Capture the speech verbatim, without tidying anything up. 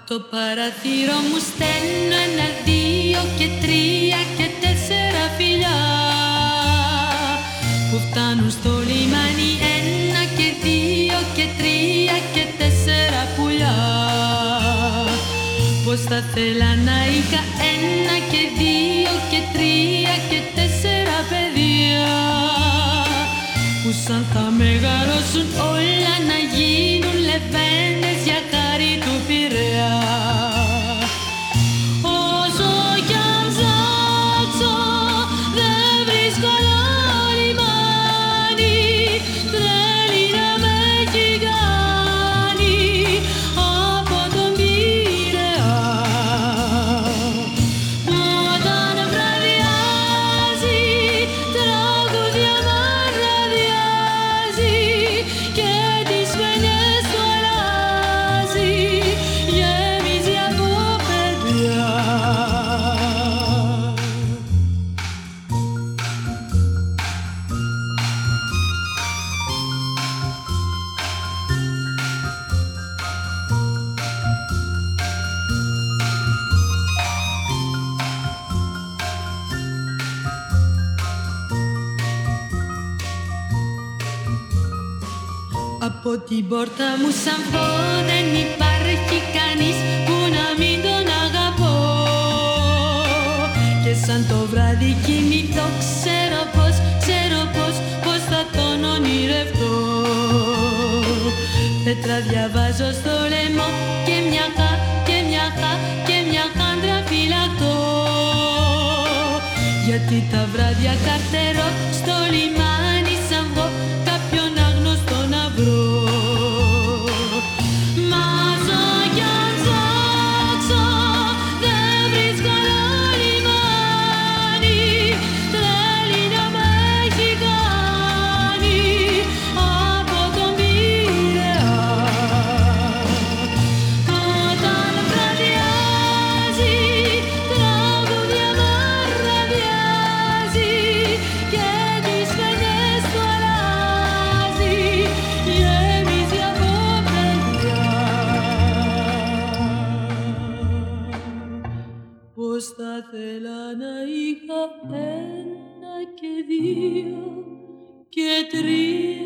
Το παραθύρο μου στέλνω ένα, δύο και τρία και τέσσερα φιλιά που φτάνουν στο λιμάνι. Ένα και δύο και τρία και τέσσερα πουλιά. Πως θα θέλα να είχα ένα και δύο και τρία και τέσσερα παιδιά που σαν θα μεγαλώσουν όλα να γίνουν λεβέντες για χάρη του Πειραιά. Όσο κι αν ψάξω δεν βρίσκω άλλο λιμάνι, τρέλη να με έχει κάνει από τον Πειραιά. Όταν βραδιάζει τραγούδια μαραδιάζει και τις φαινιές του αλλάζει, γεμίζει από παιδιά. Από την πόρτα μου σαν πω δεν υπάρχει κανείς που να μην τον αγαπώ. Και σαν το βράδυ κοιμηθώ ξέρω πως, ξέρω πως, πως θα τον ονειρευτώ. Πέτρα διαβάζω στο λαιμό και μια χα, και μια χα, και μια χάντρα φυλακτώ. Γιατί τα βράδια καρτερώ στο λιμάνι σαν βγω κάποιον άγνωστο να βρω. Μα όσο κι αν ψάξω δεν βρίσκω άλλο λιμάνι, τρέλη να με έχει κάνει από τον Πειραιά. Όταν βραδιάζει τραγούδια μαραδιάζει και τις φαινιές του αλλάζει, γεμίζει από παιδιά. Πως θα θέλα να είχα ένα και δύο και τρία